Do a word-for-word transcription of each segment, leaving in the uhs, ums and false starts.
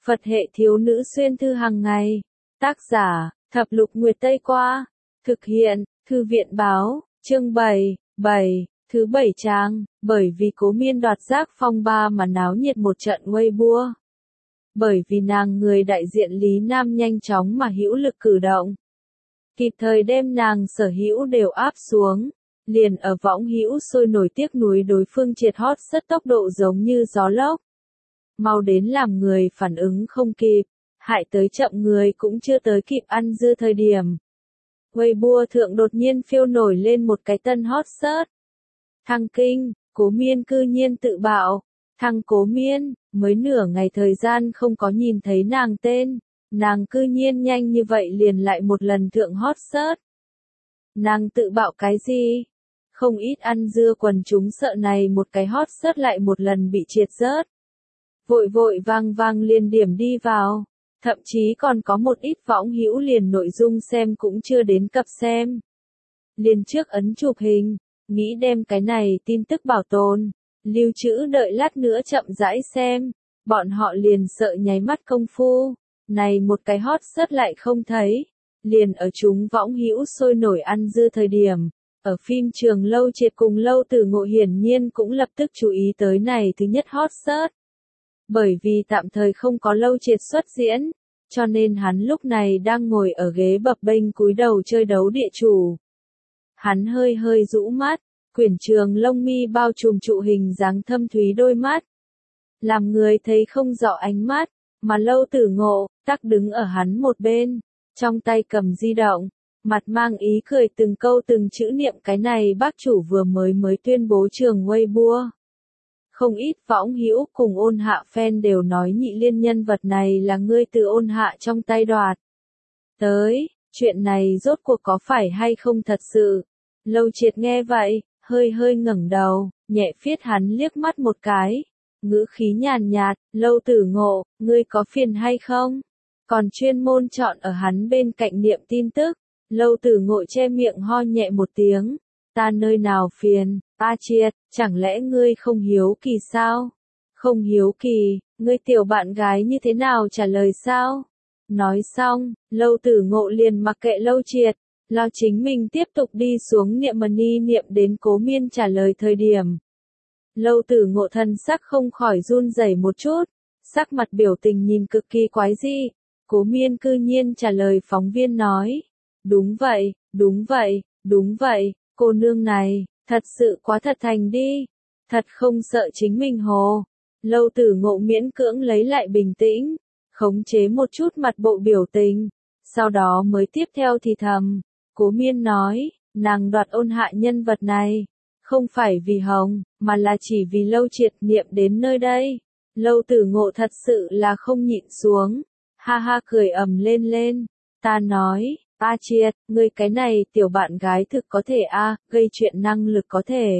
Phật hệ thiếu nữ xuyên thư hàng ngày. Tác giả, Thập Lục Nguyệt Tây Qua. Thực hiện, Thư viện báo, chương bảy, bảy, thứ bảy trang, bởi vì Cố Miên đoạt giác phong ba mà náo nhiệt một trận Weibo. Bởi vì nàng người đại diện Lý Nam nhanh chóng mà hữu lực cử động. Kịp thời đem nàng sở hữu đều áp xuống, liền ở võng hữu sôi nổi tiếc núi đối phương triệt hot rất tốc độ giống như gió lốc. Mau đến làm người phản ứng không kịp, hại tới chậm người cũng chưa tới kịp ăn dưa thời điểm. Weibo thượng đột nhiên phiêu nổi lên một cái tân hot search. Thăng kinh, Cố Miên cư nhiên tự bạo. Thăng Cố Miên, mới nửa ngày thời gian không có nhìn thấy nàng tên, nàng cư nhiên nhanh như vậy liền lại một lần thượng hot search. Nàng tự bạo cái gì? Không ít ăn dưa quần chúng sợ này một cái hot search lại một lần bị triệt rớt. Vội vội vang vang liền điểm đi vào, thậm chí còn có một ít võng hữu liền nội dung xem cũng chưa đến cập xem. Liền trước ấn chụp hình, nghĩ đem cái này tin tức bảo tồn, lưu trữ đợi lát nữa chậm rãi xem, bọn họ liền sợ nháy mắt công phu, này một cái hot search lại không thấy, liền ở chúng võng hữu sôi nổi ăn dưa thời điểm, ở phim Trường Lâu Triệt cùng Lâu Tử Ngộ hiển nhiên cũng lập tức chú ý tới này thứ nhất hot search. Bởi vì tạm thời không có Lâu Triệt xuất diễn, cho nên hắn lúc này đang ngồi ở ghế bập bênh cúi đầu chơi đấu địa chủ. Hắn hơi hơi rũ mắt, quyển trường lông mi bao trùm trụ hình dáng thâm thúy đôi mắt. Làm người thấy không rõ ánh mắt, mà Lâu Tử Ngộ, tắc đứng ở hắn một bên, trong tay cầm di động, mặt mang ý cười từng câu từng chữ niệm cái này bác chủ vừa mới mới tuyên bố trường Weibo. Không ít võng hữu cùng Ôn Hạ fan đều nói Nhị Liên nhân vật này là ngươi từ Ôn Hạ trong tay đoạt. Tới, chuyện này rốt cuộc có phải hay không thật sự? Lâu Triệt nghe vậy, hơi hơi ngẩng đầu, nhẹ phiết hắn liếc mắt một cái. Ngữ khí nhàn nhạt, Lâu Tử Ngộ, ngươi có phiền hay không? Còn chuyên môn chọn ở hắn bên cạnh niệm tin tức. Lâu Tử Ngộ che miệng ho nhẹ một tiếng. Ta nơi nào phiền, A Triệt, chẳng lẽ ngươi không hiếu kỳ sao? Không hiếu kỳ, ngươi tiểu bạn gái như thế nào trả lời sao? Nói xong, Lâu Tử Ngộ liền mặc kệ Lâu Triệt, lo chính mình tiếp tục đi xuống niệm mà ni niệm đến Cố Miên trả lời thời điểm. Lâu Tử Ngộ thân sắc không khỏi run rẩy một chút, sắc mặt biểu tình nhìn cực kỳ quái dị. Cố Miên cư nhiên trả lời phóng viên nói. Đúng vậy, đúng vậy, đúng vậy, cô nương này, thật sự quá thật thành đi, thật không sợ chính mình hồ. Lâu Tử Ngộ miễn cưỡng lấy lại bình tĩnh, khống chế một chút mặt bộ biểu tình, sau đó mới tiếp theo thì thầm. Cố Miên nói, nàng đoạt Ôn Hạ nhân vật này, không phải vì hồng, mà là chỉ vì Lâu Triệt niệm đến nơi đây. Lâu Tử Ngộ thật sự là không nhịn xuống, ha ha cười ầm lên lên, ta nói, A Triệt, ngươi cái này tiểu bạn gái thực có thể a, gây chuyện năng lực có thể.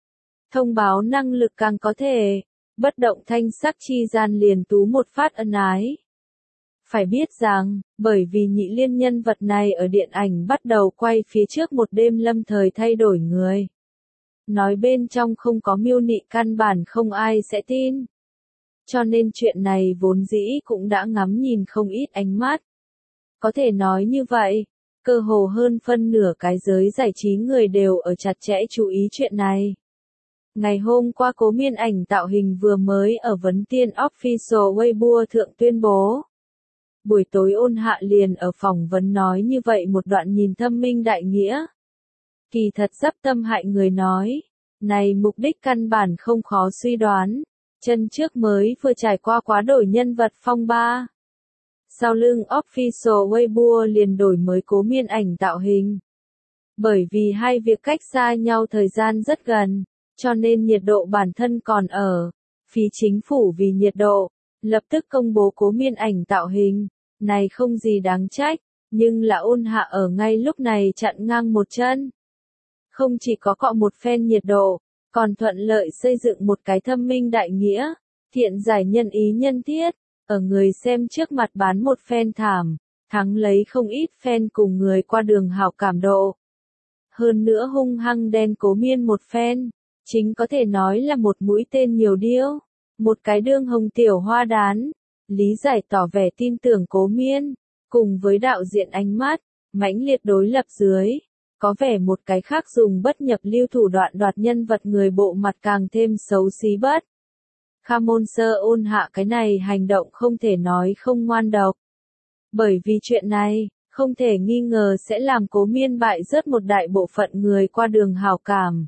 Thông báo năng lực càng có thể, bất động thanh sắc chi gian liền tú một phát ân ái. Phải biết rằng, bởi vì Nhị Liên nhân vật này ở điện ảnh bắt đầu quay phía trước một đêm lâm thời thay đổi người. Nói bên trong không có miêu nị căn bản không ai sẽ tin. Cho nên chuyện này vốn dĩ cũng đã ngắm nhìn không ít ánh mắt. Có thể nói như vậy, cơ hồ hơn phân nửa cái giới giải trí người đều ở chặt chẽ chú ý chuyện này. Ngày hôm qua Cố Miên ảnh tạo hình vừa mới ở Vấn Tiên Official Weibo thượng tuyên bố. Buổi tối Ôn Hạ liền ở phỏng vấn nói như vậy một đoạn nhìn thâm minh đại nghĩa. Kỳ thật dấp tâm hại người nói, này mục đích căn bản không khó suy đoán, chân trước mới vừa trải qua quá đổi nhân vật phong ba. Sau lưng Official Weibo liền đổi mới Cố Miên ảnh tạo hình. Bởi vì hai việc cách xa nhau thời gian rất gần, cho nên nhiệt độ bản thân còn ở. Phía chính phủ vì nhiệt độ, lập tức công bố Cố Miên ảnh tạo hình. Này không gì đáng trách, nhưng là Ôn Hạ ở ngay lúc này chặn ngang một chân. Không chỉ có cọ một phen nhiệt độ, còn thuận lợi xây dựng một cái thâm minh đại nghĩa, thiện giải nhân ý nhân thiết. Ở người xem trước mặt bán một phen thảm, thắng lấy không ít fan cùng người qua đường hảo cảm độ. Hơn nữa hung hăng đen Cố Miên một phen, chính có thể nói là một mũi tên nhiều điếu, một cái đương hồng tiểu hoa đán, lý giải tỏ vẻ tin tưởng Cố Miên, cùng với đạo diễn ánh mắt, mãnh liệt đối lập dưới, có vẻ một cái khác dùng bất nhập lưu thủ đoạn đoạt nhân vật người bộ mặt càng thêm xấu xí bất. Kha môn sơ ôn hạ cái này hành động không thể nói không ngoan độc. Bởi vì chuyện này, không thể nghi ngờ sẽ làm Cố Miên bại rớt một đại bộ phận người qua đường hảo cảm.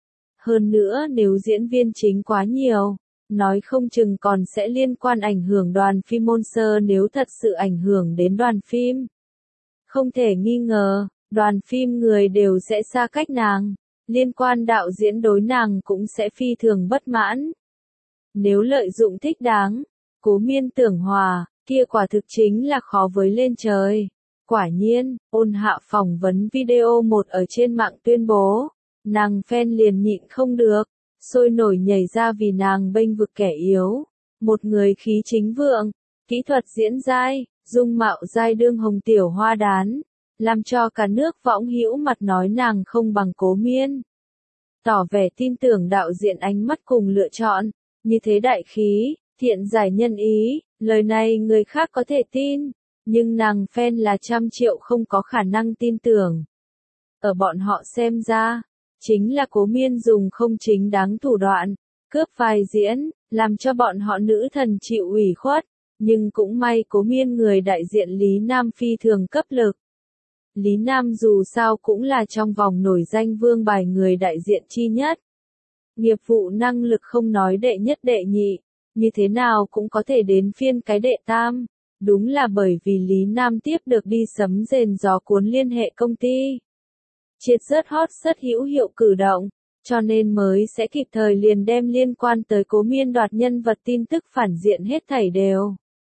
Hơn nữa nếu diễn viên chính quá nhiều, nói không chừng còn sẽ liên quan ảnh hưởng đoàn phim môn sơ nếu thật sự ảnh hưởng đến đoàn phim. Không thể nghi ngờ, đoàn phim người đều sẽ xa cách nàng, liên quan đạo diễn đối nàng cũng sẽ phi thường bất mãn. Nếu lợi dụng thích đáng, Cố Miên tưởng hòa, kia quả thực chính là khó với lên trời. Quả nhiên, ôn hạ phỏng vấn video một ở trên mạng tuyên bố, nàng fan liền nhịn không được, sôi nổi nhảy ra vì nàng bênh vực kẻ yếu. Một người khí chính vượng, kỹ thuật diễn dai, dung mạo dai đương hồng tiểu hoa đán, làm cho cả nước võng hữu mặt nói nàng không bằng Cố Miên. Tỏ vẻ tin tưởng đạo diễn ánh mắt cùng lựa chọn, như thế đại khí, thiện giải nhân ý, lời này người khác có thể tin, nhưng nàng fan là trăm triệu không có khả năng tin tưởng. Ở bọn họ xem ra, chính là Cố Miên dùng không chính đáng thủ đoạn, cướp vai diễn, làm cho bọn họ nữ thần chịu ủy khuất, nhưng cũng may Cố Miên người đại diện Lý Nam phi thường cấp lực. Lý Nam dù sao cũng là trong vòng nổi danh vương bài người đại diện chi nhất. Nghiệp vụ năng lực không nói đệ nhất đệ nhị, như thế nào cũng có thể đến phiên cái đệ tam. Đúng là bởi vì Lý Nam tiếp được đi sấm rền gió cuốn liên hệ công ty. Triệt rất hot rất hữu hiệu cử động, cho nên mới sẽ kịp thời liền đem liên quan tới Cố Miên đoạt nhân vật tin tức phản diện hết thảy đều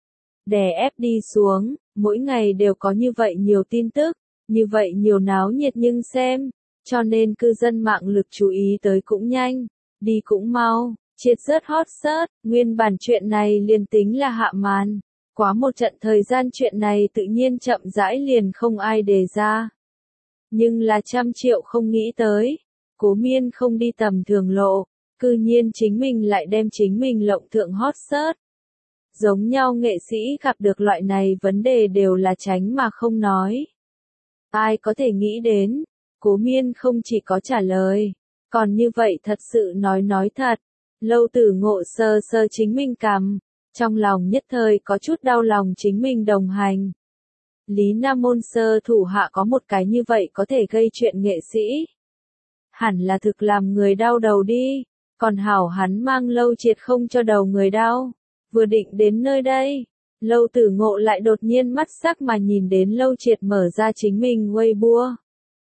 đè ép đi xuống, mỗi ngày đều có như vậy nhiều tin tức, như vậy nhiều náo nhiệt nhưng xem, cho nên cư dân mạng lực chú ý tới cũng nhanh, đi cũng mau, triệt rất hot search, nguyên bản chuyện này liền tính là hạ màn, quá một trận thời gian chuyện này tự nhiên chậm rãi liền không ai đề ra. Nhưng là trăm triệu không nghĩ tới, Cố Miên không đi tầm thường lộ, cư nhiên chính mình lại đem chính mình lộng thượng hot search. Giống nhau nghệ sĩ gặp được loại này vấn đề đều là tránh mà không nói. Ai có thể nghĩ đến, Cố Miên không chỉ có trả lời, còn như vậy thật sự nói nói thật. Lâu Tử Ngộ sơ sơ chính mình cằm, trong lòng nhất thời có chút đau lòng chính mình đồng hành. Lý Nam môn sơ thủ hạ có một cái như vậy có thể gây chuyện nghệ sĩ. Hẳn là thực làm người đau đầu đi, còn hảo hắn mang Lâu Triệt không cho đầu người đau. Vừa định đến nơi đây, Lâu Tử Ngộ lại đột nhiên mắt sắc mà nhìn đến Lâu Triệt mở ra chính mình Weibo.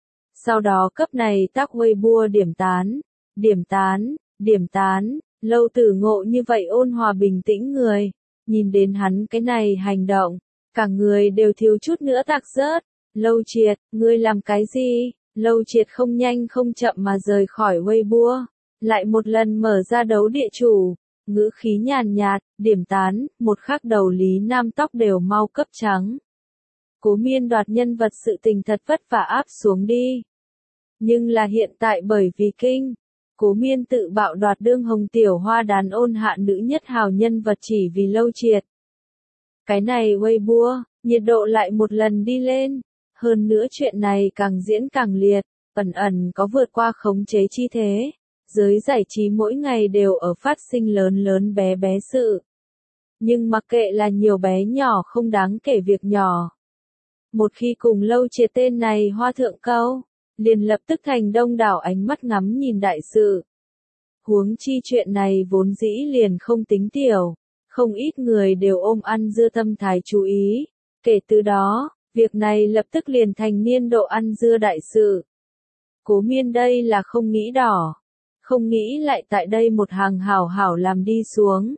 Sau đó cấp này tác Weibo điểm tán, điểm tán, điểm tán, Lâu Tử Ngộ như vậy ôn hòa bình tĩnh người, nhìn đến hắn cái này hành động, cả người đều thiếu chút nữa tạc rớt. Lâu Triệt, ngươi làm cái gì? Lâu Triệt không nhanh không chậm mà rời khỏi Weibo, lại một lần mở ra đấu địa chủ, ngữ khí nhàn nhạt, điểm tán, một khắc đầu Lý Nam tóc đều mau cấp trắng. Cố Miên đoạt nhân vật sự tình thật vất vả áp xuống đi. Nhưng là hiện tại bởi vì kinh, Cố Miên tự bạo đoạt đương hồng tiểu hoa đàn ôn hạ nữ nhất hào nhân vật chỉ vì Lâu Triệt. Cái này Weibo, nhiệt độ lại một lần đi lên, hơn nữa chuyện này càng diễn càng liệt, ẩn ẩn có vượt qua khống chế chi thế. Giới giải trí mỗi ngày đều ở phát sinh lớn lớn bé bé sự. Nhưng mặc kệ là nhiều bé nhỏ không đáng kể việc nhỏ. Một khi cùng Lâu Triệt tên này hoa thượng câu, liền lập tức thành đông đảo ánh mắt ngắm nhìn đại sự. Huống chi chuyện này vốn dĩ liền không tính tiểu, không ít người đều ôm ăn dưa tâm thái chú ý. Kể từ đó, việc này lập tức liền thành niên độ ăn dưa đại sự. Cố Miên đây là không nghĩ đỏ. Không nghĩ lại tại đây một hàng hảo hảo làm đi xuống.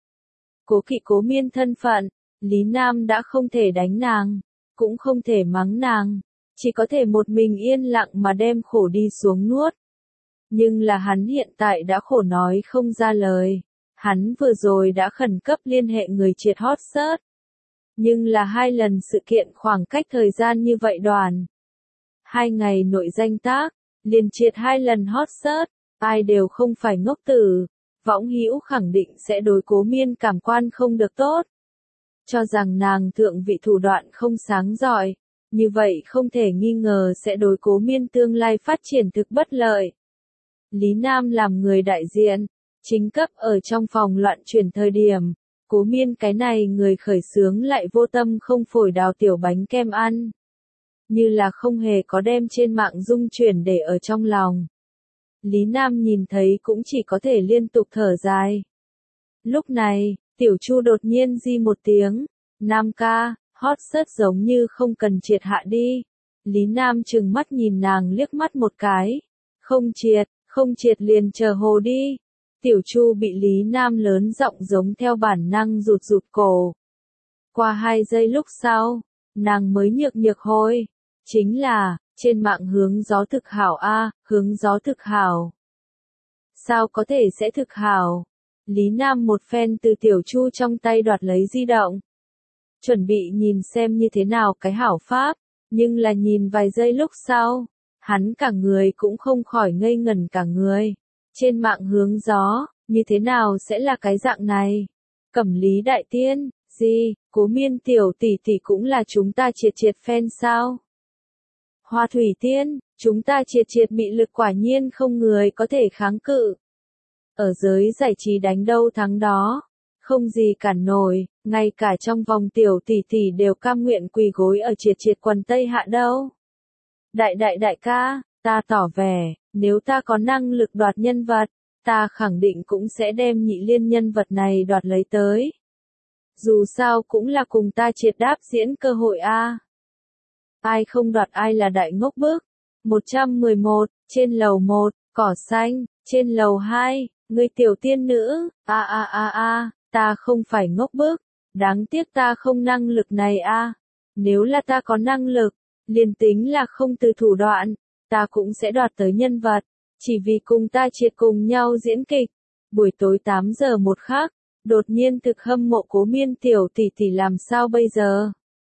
Cố Kỵ Cố Miên thân phận, Lý Nam đã không thể đánh nàng, cũng không thể mắng nàng, chỉ có thể một mình yên lặng mà đem khổ đi xuống nuốt. Nhưng là hắn hiện tại đã khổ nói không ra lời, hắn vừa rồi đã khẩn cấp liên hệ người triệt hot search. Nhưng là hai lần sự kiện khoảng cách thời gian như vậy đoàn. Hai ngày nội danh tác, liền triệt hai lần hot search. Ai đều không phải ngốc tử, võng hữu khẳng định sẽ đối Cố Miên cảm quan không được tốt. cho rằng nàng thượng vị thủ đoạn không sáng giỏi, như vậy không thể nghi ngờ sẽ đối Cố Miên tương lai phát triển thực bất lợi. Lý Nam làm người đại diện, chính cấp ở trong phòng loạn chuyển thời điểm, Cố Miên cái này người khởi xướng lại vô tâm không phổi đào tiểu bánh kem ăn. Như là không hề có đem trên mạng dung chuyển để ở trong lòng. Lý Nam nhìn thấy cũng chỉ có thể liên tục thở dài. Lúc này, Tiểu Chu đột nhiên di một tiếng, Nam ca, hot search giống như không cần triệt hạ đi. Lý Nam trừng mắt nhìn nàng liếc mắt một cái. Không triệt, không triệt liền chờ hồ đi. Tiểu Chu bị Lý Nam lớn giọng giống theo bản năng rụt rụt cổ. Qua hai giây lúc sau, nàng mới nhược nhược hôi. Chính là, trên mạng hướng gió thực hảo a, hướng gió thực hảo. Sao có thể sẽ thực hảo? Lý Nam một phen từ Tiểu Chu trong tay đoạt lấy di động. Chuẩn bị nhìn xem như thế nào cái hảo pháp, nhưng là nhìn vài giây lúc sau, hắn cả người cũng không khỏi ngây ngẩn cả người. Trên mạng hướng gió, như thế nào sẽ là cái dạng này? Cẩm Lý Đại Tiên, gì, Cố Miên tiểu tỷ tỷ cũng là chúng ta triệt triệt fan sao? Hoa Thủy Tiên, chúng ta triệt triệt mị lực quả nhiên không người có thể kháng cự. Ở giới giải trí đánh đâu thắng đó, không gì cản nổi, ngay cả trong vòng tiểu tỷ tỷ đều cam nguyện quỳ gối ở triệt triệt quần tây hạ đâu. Đại đại đại ca, ta tỏ vẻ, nếu ta có năng lực đoạt nhân vật, ta khẳng định cũng sẽ đem Nhị Liên nhân vật này đoạt lấy tới. Dù sao cũng là cùng ta triệt đáp diễn cơ hội a. Ai không đoạt ai là đại ngốc bức. một trăm mười một, trên lầu một, cỏ xanh, trên lầu hai, người tiểu tiên nữ, a a a a, ta không phải ngốc bức, đáng tiếc ta không năng lực này a. Nếu là ta có năng lực, liền tính là không từ thủ đoạn, ta cũng sẽ đoạt tới nhân vật, chỉ vì cùng ta triệt cùng nhau diễn kịch. Buổi tối tám giờ một khắc, đột nhiên thực hâm mộ Cố Miên tiểu tỷ tỷ làm sao bây giờ?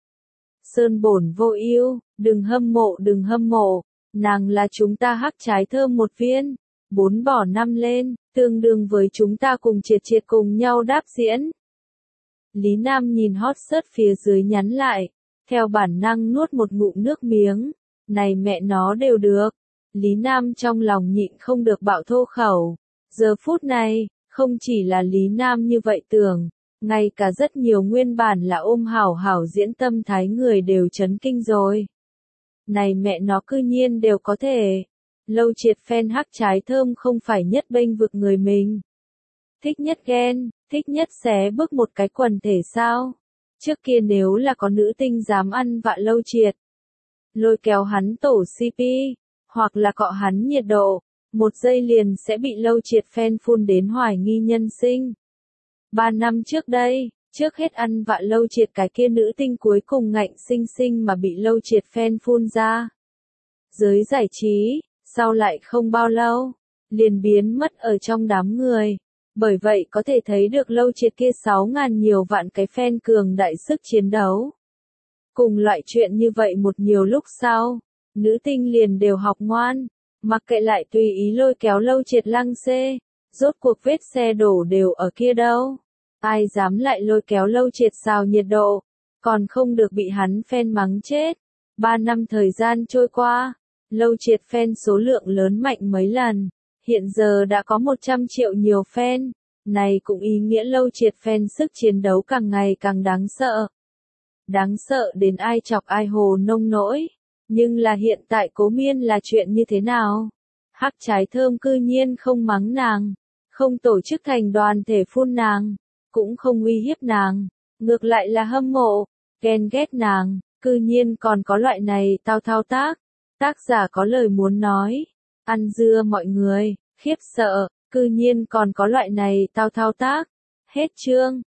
Sơn bổn vô ưu, đừng hâm mộ đừng hâm mộ, nàng là chúng ta hắc trái thơm một viên, bốn bỏ năm lên, tương đương với chúng ta cùng triệt triệt cùng nhau đáp diễn. Lý Nam nhìn hot search phía dưới nhắn lại, theo bản năng nuốt một ngụm nước miếng, này mẹ nó đều được. Lý Nam trong lòng nhịn không được bạo thô khẩu. Giờ phút này, không chỉ là Lý Nam như vậy tưởng, ngay cả rất nhiều nguyên bản là ôm hảo hảo diễn tâm thái người đều chấn kinh rồi. Này mẹ nó cư nhiên đều có thể. Lâu triệt fan hắc trái thơm không phải nhất bênh vực người mình. Thích nhất ghen, thích nhất xé bước một cái quần thể sao. Trước kia nếu là có nữ tinh dám ăn vạ lâu triệt, lôi kéo hắn tổ xê pê, hoặc là cọ hắn nhiệt độ, một giây liền sẽ bị lâu triệt fan phun đến hoài nghi nhân sinh. Ba năm trước đây, trước hết ăn vạ lâu triệt cái kia nữ tinh cuối cùng ngạnh sinh sinh mà bị lâu triệt fan phun ra. Giới giải trí, sau lại không bao lâu, liền biến mất ở trong đám người. Bởi vậy có thể thấy được lâu triệt kia sáu ngàn nhiều vạn cái fan cường đại sức chiến đấu. Cùng loại chuyện như vậy một nhiều lúc sau, nữ tinh liền đều học ngoan, mặc kệ lại tùy ý lôi kéo lâu triệt lăng xê, rốt cuộc vết xe đổ đều ở kia đâu. Ai dám lại lôi kéo lâu triệt xào nhiệt độ, còn không được bị hắn fan mắng chết. Ba năm thời gian trôi qua, lâu triệt fan số lượng lớn mạnh mấy lần, hiện giờ đã có một trăm triệu nhiều fan, này cũng ý nghĩa lâu triệt fan sức chiến đấu càng ngày càng đáng sợ. Đáng sợ đến ai chọc ai hồ nông nỗi, nhưng là hiện tại Cố Miên là chuyện như thế nào? Hắc trái thơm cư nhiên không mắng nàng, không tổ chức thành đoàn thể phun nàng, cũng không uy hiếp nàng, ngược lại là hâm mộ, ghen ghét nàng, cư nhiên còn có loại này tao thao tác. Tác giả có lời muốn nói, ăn dưa mọi người, khiếp sợ, cư nhiên còn có loại này tao thao tác. Hết chương.